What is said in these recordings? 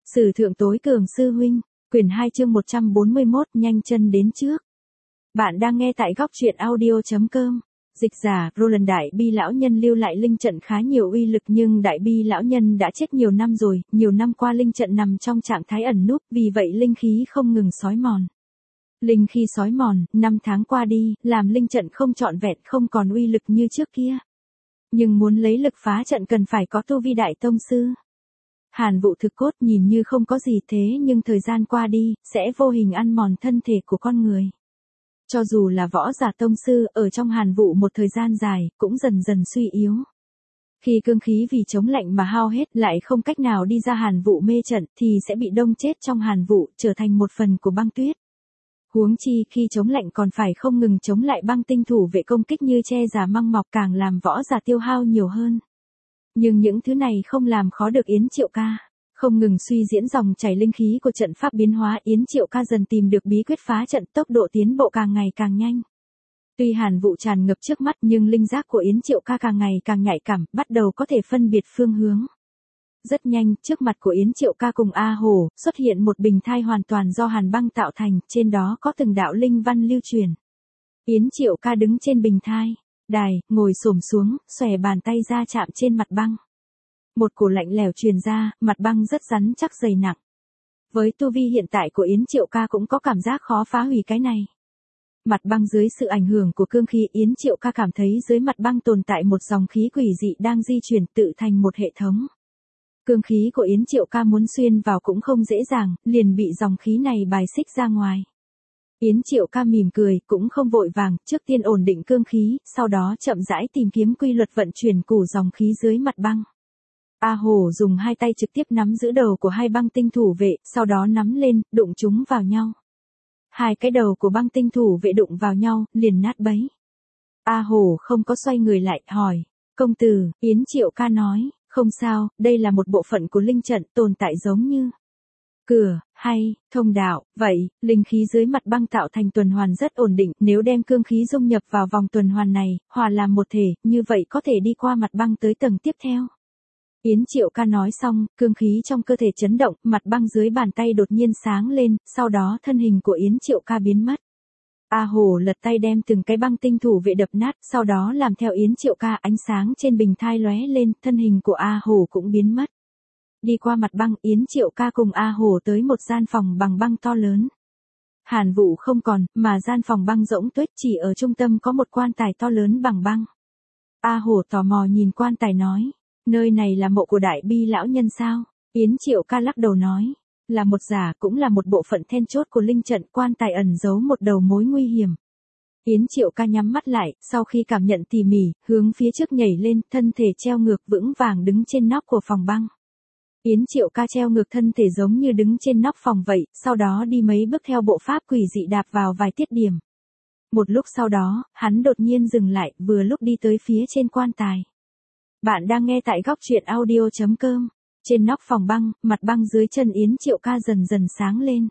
Sử thượng tối cường sư huynh, quyển 2 chương 141 nhanh chân đến trước. Bạn đang nghe tại góc truyện audio.com. Dịch giả, Roland Đại Bi lão nhân lưu lại linh trận khá nhiều uy lực, nhưng Đại Bi lão nhân đã chết nhiều năm rồi, nhiều năm qua linh trận nằm trong trạng thái ẩn núp, vì vậy linh khí không ngừng xói mòn. Linh khí xói mòn, 5 tháng qua đi, làm linh trận không trọn vẹn, không còn uy lực như trước kia. Nhưng muốn lấy lực phá trận cần phải có tu vi đại tông sư. Hàn Vũ thực cốt nhìn như không có gì thế nhưng thời gian qua đi, sẽ vô hình ăn mòn thân thể của con người. Cho dù là võ giả tông sư, ở trong Hàn Vũ một thời gian dài, cũng dần dần suy yếu. Khi cương khí vì chống lạnh mà hao hết, lại không cách nào đi ra Hàn Vũ mê trận, thì sẽ bị đông chết trong Hàn Vũ, trở thành một phần của băng tuyết. Huống chi khi chống lạnh còn phải không ngừng chống lại băng tinh thủ vệ công kích như che giả măng mọc, càng làm võ giả tiêu hao nhiều hơn. Nhưng những thứ này không làm khó được Yến Triệu Ca. Không ngừng suy diễn dòng chảy linh khí của trận pháp biến hóa, Yến Triệu Ca dần tìm được bí quyết phá trận, tốc độ tiến bộ càng ngày càng nhanh. Tuy Hàn Vũ tràn ngập trước mắt nhưng linh giác của Yến Triệu Ca càng ngày càng nhạy cảm, bắt đầu có thể phân biệt phương hướng. Rất nhanh, trước mặt của Yến Triệu Ca cùng A Hổ, xuất hiện một bình thai hoàn toàn do hàn băng tạo thành, trên đó có từng đạo linh văn lưu truyền. Yến Triệu Ca đứng trên bình thai. Đài, ngồi xổm xuống, xòe bàn tay ra chạm trên mặt băng. Một cổ lạnh lẽo truyền ra, mặt băng rất rắn chắc dày nặng. Với tu vi hiện tại của Yến Triệu Ca cũng có cảm giác khó phá hủy cái này. Mặt băng dưới sự ảnh hưởng của cương khí, Yến Triệu Ca cảm thấy dưới mặt băng tồn tại một dòng khí quỷ dị đang di chuyển tự thành một hệ thống. Cương khí của Yến Triệu Ca muốn xuyên vào cũng không dễ dàng, liền bị dòng khí này bài xích ra ngoài. Yến Triệu Ca mỉm cười, cũng không vội vàng, trước tiên ổn định cương khí, sau đó chậm rãi tìm kiếm quy luật vận chuyển của dòng khí dưới mặt băng. A Hổ dùng hai tay trực tiếp nắm giữ đầu của hai băng tinh thủ vệ, sau đó nắm lên, đụng chúng vào nhau. Hai cái đầu của băng tinh thủ vệ đụng vào nhau, liền nát bấy. A Hổ không có xoay người lại, hỏi, công tử, Yến Triệu Ca nói, không sao, đây là một bộ phận của linh trận, tồn tại giống như cửa, hay, thông đạo, vậy, linh khí dưới mặt băng tạo thành tuần hoàn rất ổn định, nếu đem cương khí dung nhập vào vòng tuần hoàn này, hòa làm một thể, như vậy có thể đi qua mặt băng tới tầng tiếp theo. Yến Triệu Ca nói xong, cương khí trong cơ thể chấn động, mặt băng dưới bàn tay đột nhiên sáng lên, sau đó thân hình của Yến Triệu Ca biến mất. A Hổ lật tay đem từng cái băng tinh thủ vệ đập nát, sau đó làm theo Yến Triệu Ca, ánh sáng trên bình thai lóe lên, thân hình của A Hổ cũng biến mất. Đi qua mặt băng, Yến Triệu Ca cùng A Hổ tới một gian phòng bằng băng to lớn. Hàn Vũ không còn, mà gian phòng băng rỗng tuếch, chỉ ở trung tâm có một quan tài to lớn bằng băng. A Hổ tò mò nhìn quan tài nói, nơi này là mộ của Đại Bi lão nhân sao? Yến Triệu Ca lắc đầu nói, là một giả, cũng là một bộ phận then chốt của linh trận, quan tài ẩn giấu một đầu mối nguy hiểm. Yến Triệu Ca nhắm mắt lại, sau khi cảm nhận tỉ mỉ, hướng phía trước nhảy lên, thân thể treo ngược vững vàng đứng trên nóc của phòng băng. Yến Triệu Ca treo ngược thân thể giống như đứng trên nóc phòng vậy, sau đó đi mấy bước theo bộ pháp quỷ dị đạp vào vài tiết điểm. Một lúc sau đó, hắn đột nhiên dừng lại, vừa lúc đi tới phía trên quan tài. Bạn đang nghe tại góc truyện audio.com. Trên nóc phòng băng, mặt băng dưới chân Yến Triệu Ca dần dần sáng lên.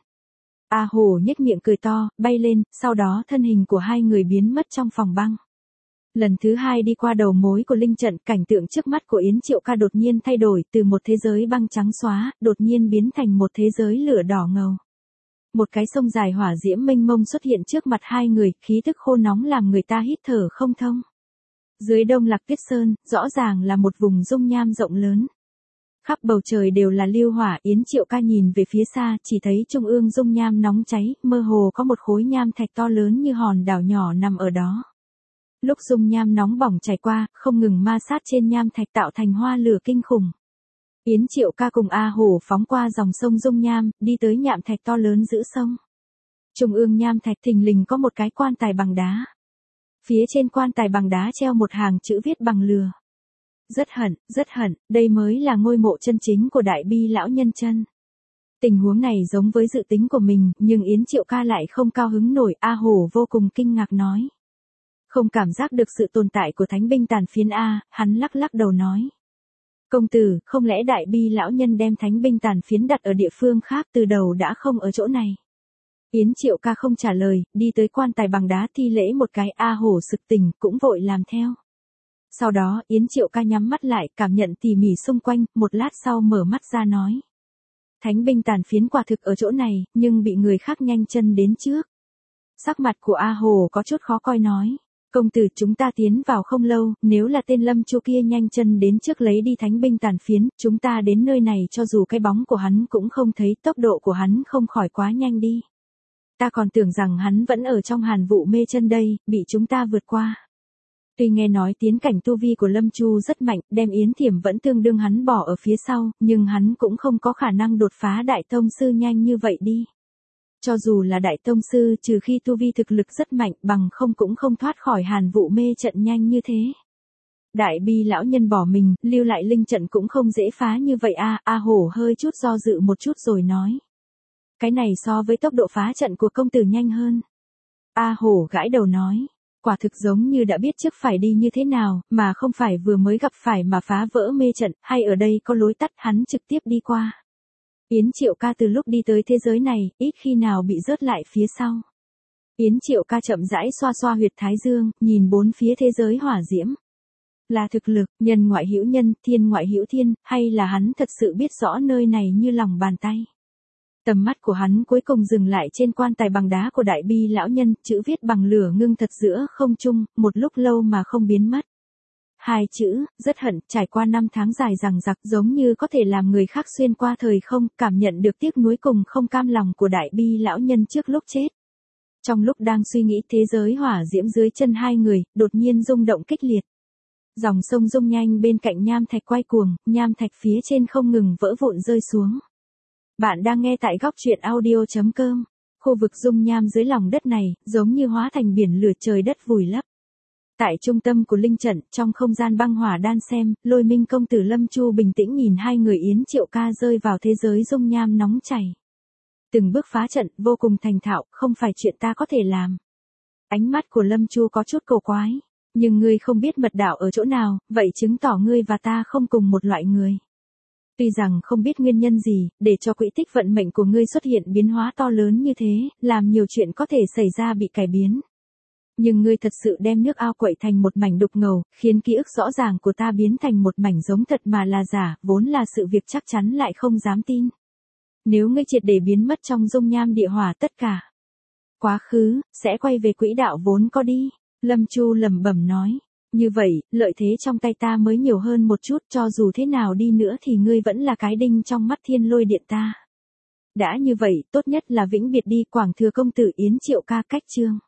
A Hổ nhếch miệng cười to, bay lên, sau đó thân hình của hai người biến mất trong phòng băng. Lần thứ hai đi qua đầu mối của linh trận, cảnh tượng trước mắt của Yến Triệu Ca đột nhiên thay đổi, từ một thế giới băng trắng xóa, đột nhiên biến thành một thế giới lửa đỏ ngầu. Một cái sông dài hỏa diễm mênh mông xuất hiện trước mặt hai người, khí tức khô nóng làm người ta hít thở không thông. Dưới Đông Lạc Tuyết Sơn, rõ ràng là một vùng dung nham rộng lớn. Khắp bầu trời đều là liêu hỏa, Yến Triệu Ca nhìn về phía xa, chỉ thấy trung ương dung nham nóng cháy, mơ hồ có một khối nham thạch to lớn như hòn đảo nhỏ nằm ở đó. Lúc dung nham nóng bỏng chảy qua, không ngừng ma sát trên nham thạch tạo thành hoa lửa kinh khủng. Yến Triệu Ca cùng A Hổ phóng qua dòng sông dung nham, đi tới nham thạch to lớn giữa sông. Trung ương nham thạch thình lình có một cái quan tài bằng đá. Phía trên quan tài bằng đá treo một hàng chữ viết bằng lửa. Rất hận, đây mới là ngôi mộ chân chính của Đại Bi lão nhân chân. Tình huống này giống với dự tính của mình, nhưng Yến Triệu Ca lại không cao hứng nổi. A Hổ vô cùng kinh ngạc nói. Không cảm giác được sự tồn tại của thánh binh tàn phiến A, hắn lắc lắc đầu nói. Công tử, không lẽ Đại Bi lão nhân đem thánh binh tàn phiến đặt ở địa phương khác, từ đầu đã không ở chỗ này? Yến Triệu Ca không trả lời, đi tới quan tài bằng đá thi lễ một cái. A Hổ sực tỉnh, cũng vội làm theo. Sau đó, Yến Triệu Ca nhắm mắt lại, cảm nhận tỉ mỉ xung quanh, một lát sau mở mắt ra nói. Thánh binh tàn phiến quả thực ở chỗ này, nhưng bị người khác nhanh chân đến trước. Sắc mặt của A Hồ có chút khó coi nói. Công tử, chúng ta tiến vào không lâu, nếu là tên Lâm Chu kia nhanh chân đến trước lấy đi thánh binh tàn phiến, chúng ta đến nơi này cho dù cái bóng của hắn cũng không thấy, tốc độ của hắn không khỏi quá nhanh đi. Ta còn tưởng rằng hắn vẫn ở trong Hàn Vụ Mê Chân đây, bị chúng ta vượt qua. Tuy nghe nói tiến cảnh tu vi của Lâm Chu rất mạnh, đem Yến Thiểm vẫn tương đương hắn bỏ ở phía sau, nhưng hắn cũng không có khả năng đột phá đại tông sư nhanh như vậy đi. Cho dù là đại tông sư, trừ khi tu vi thực lực rất mạnh, bằng không cũng không thoát khỏi Hàn Vụ Mê Trận nhanh như thế. Đại Bi lão nhân bỏ mình, lưu lại linh trận cũng không dễ phá như vậy a. A Hổ hơi chút do dự một chút rồi nói. Cái này so với tốc độ phá trận của công tử nhanh hơn. A Hổ gãi đầu nói. Quả thực giống như đã biết trước phải đi như thế nào, mà không phải vừa mới gặp phải mà phá vỡ mê trận, hay ở đây có lối tắt hắn trực tiếp đi qua. Yến Triệu Ca từ lúc đi tới thế giới này, ít khi nào bị rớt lại phía sau. Yến Triệu Ca chậm rãi xoa xoa huyệt thái dương, nhìn bốn phía thế giới hỏa diễm. Là thực lực, nhân ngoại hữu nhân, thiên ngoại hữu thiên, hay là hắn thật sự biết rõ nơi này như lòng bàn tay. Tầm mắt của hắn cuối cùng dừng lại trên quan tài bằng đá của Đại Bi lão nhân, chữ viết bằng lửa ngưng thật giữa không trung, một lúc lâu mà không biến mất. Hai chữ, rất hận, trải qua 5 tháng dài dằng dặc giống như có thể làm người khác xuyên qua thời không, cảm nhận được tiếc nuối cùng không cam lòng của Đại Bi lão nhân trước lúc chết. Trong lúc đang suy nghĩ, thế giới hỏa diễm dưới chân hai người, đột nhiên rung động kịch liệt. Dòng sông rung nhanh bên cạnh nham thạch quay cuồng, nham thạch phía trên không ngừng vỡ vụn rơi xuống. Bạn đang nghe tại góc truyện audio.com. Khu vực dung nham dưới lòng đất này, giống như hóa thành biển lửa, trời đất vùi lấp. Tại trung tâm của linh trận, trong không gian băng hỏa đan xem, Lôi Minh công tử Lâm Chu bình tĩnh nhìn hai người Yến Triệu Ca rơi vào thế giới dung nham nóng chảy. Từng bước phá trận, vô cùng thành thạo, không phải chuyện ta có thể làm. Ánh mắt của Lâm Chu có chút cổ quái. Nhưng ngươi không biết mật đạo ở chỗ nào, vậy chứng tỏ ngươi và ta không cùng một loại người. Tuy rằng không biết nguyên nhân gì, để cho quỹ tích vận mệnh của ngươi xuất hiện biến hóa to lớn như thế, làm nhiều chuyện có thể xảy ra bị cải biến. Nhưng ngươi thật sự đem nước ao quậy thành một mảnh đục ngầu, khiến ký ức rõ ràng của ta biến thành một mảnh giống thật mà là giả, vốn là sự việc chắc chắn lại không dám tin. Nếu ngươi triệt để biến mất trong dung nham địa hỏa tất cả quá khứ, sẽ quay về quỹ đạo vốn có đi. Lâm Chu lẩm bẩm nói. Như vậy, lợi thế trong tay ta mới nhiều hơn một chút, cho dù thế nào đi nữa thì ngươi vẫn là cái đinh trong mắt Thiên Lôi Điện ta. Đã như vậy, tốt nhất là vĩnh biệt đi. Quảng Thừa công tử Yến Triệu Ca cách chương.